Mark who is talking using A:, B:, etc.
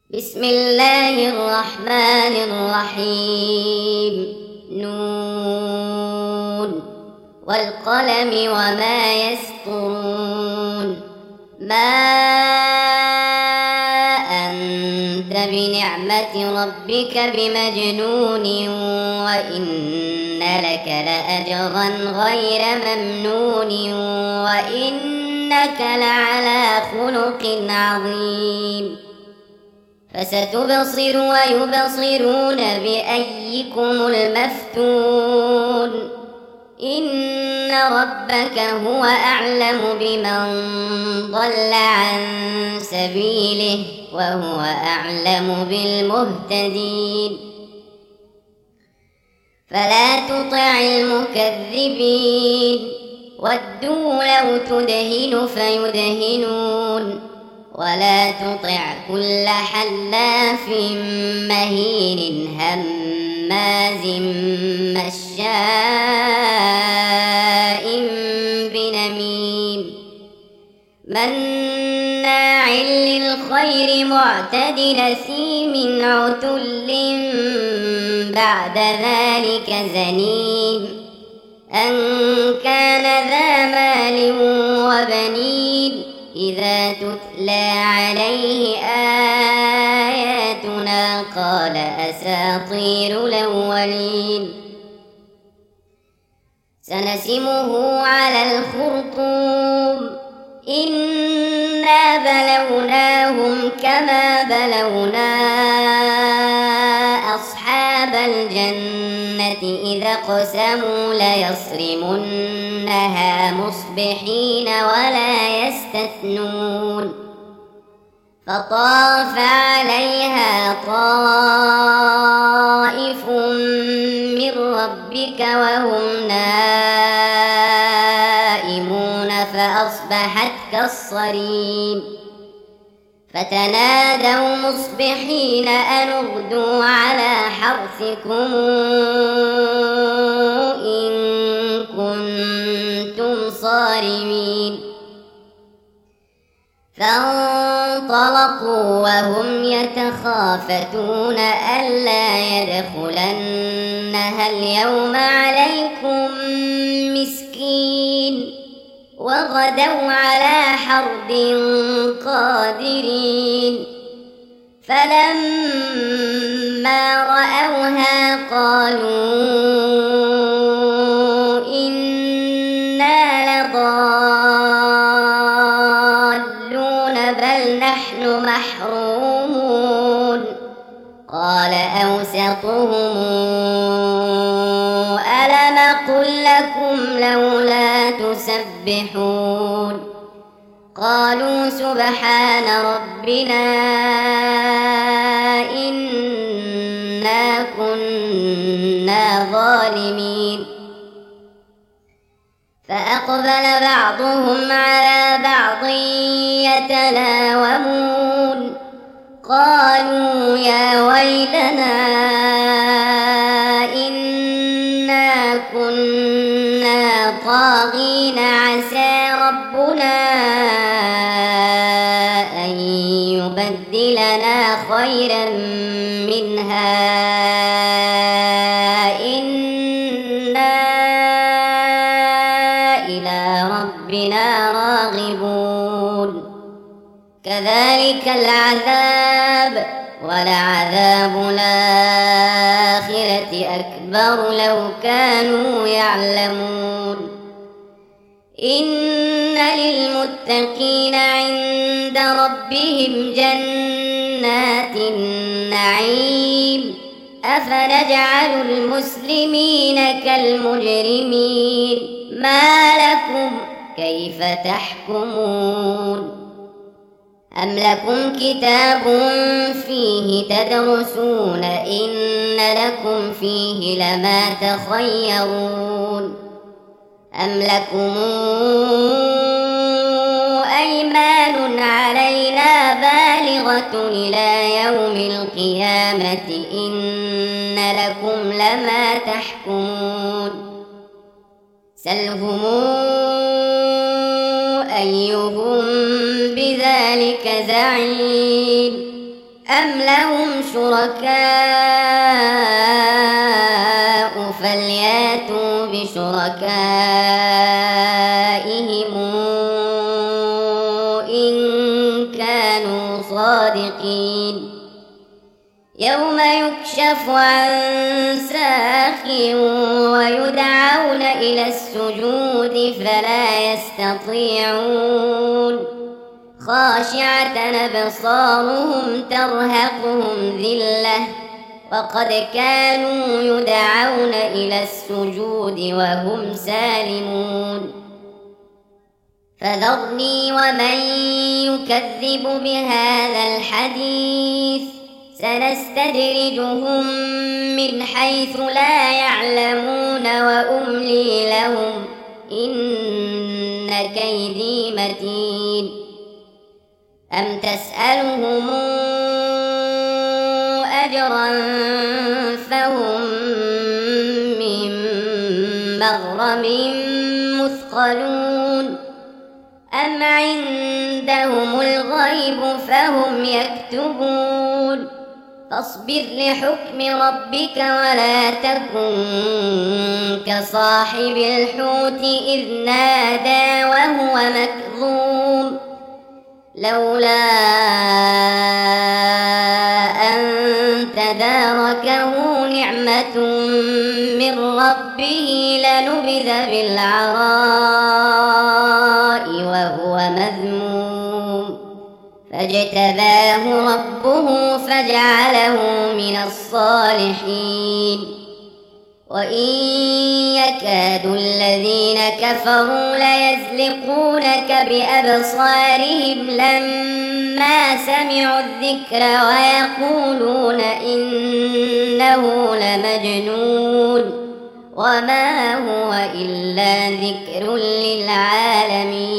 A: بسم الله الرحمن الرحيم. نون والقلم وما يسطرون. ما أنت بنعمة ربك بمجنون وإن لك لأجرا غير ممنون وإنك لعلى خلق عظيم. فستبصر ويبصرون بأيكم المفتون. إن ربك هو أعلم بمن ضل عن سبيله وهو أعلم بالمهتدين. فلا تطع المكذبين ودوا لو تدهن فيدهنون ولا تطع كل حلاف مهين هماز مشاء بنميم مناع للخير معتد أثيم عتل بعد ذلك زنيم أن كان ذا مال وبنين إذا تتلى عليه آياتنا قال أساطير الأولين. سنسمه على الخرطوم. إنا بلوناهم كما بلونا أصحاب الجنة إذا اقسموا ليصرمنها مصبحين ولا يستثنون. فطاف عليها طائف من ربك وهم نائمون فأصبحت كالصريم. فتنادوا مصبحين أن اغدوا على حرثكم إن كنتم صارمين. فانطلقوا وهم يتخافتون ألا يدخلنها اليوم عليكم مسكين وغدوا على حرد قادرين. فلما رأوها قالوا إنا لضالون بل نحن محرومون. قال أوسطهم ألم أقل لكم لولا تسبحون. قالوا سبحان ربنا إنا كنا ظالمين. فأقبل بعضهم على بعض يتلاومون. قالوا يا ويلنا إنا كنا طاغين عسى ربنا أن يبدلنا خيرا منها إنا إلى ربنا راغبون. كذلك العذاب ولعذاب الآخرة أكبر لو كانوا يعلمون. إن للمتقين عند ربهم جنات النعيم. أفنجعل المسلمين كالمجرمين ما لكم كيف تحكمون. أم لكم كتاب فيه تدرسون إن لكم فيه لما تخيرون. أم لكم أيمان علينا بالغة إلى يوم القيامة إن لكم لما تحكمون. سلهم أيهم بذلك زعيم. أم لهم شركاء فلياتوا بشركائهم إن كانوا صادقين يوم يكشف عن ساق ويدعون إلى السجود فلا يستطيعون خاشعة أبصارهم ترهقهم ذلة وقد كانوا يدعون إلى السجود وهم سالمون فذرني ومن يكذب بهذا الحديث سنستدرجهم من حيث لا يعلمون وأملي لهم إن كيدي متين أم تسألهم أجرا فهم من مغرم مثقلون أم عندهم الغيب فهم يكتبون فاصبر لحكم ربك ولا تكن كصاحب الحوت إذ نادى وهو مكظوم لولا أن تداركه نعمة من ربه لنبذ بالعراء وهو مذموم فاجتباه ربه فجعله من الصالحين وإن يكاد الذين كفروا ليزلقونك بأبصارهم لما سمعوا الذكر ويقولون إنه لمجنون وما هو إلا ذكر للعالمين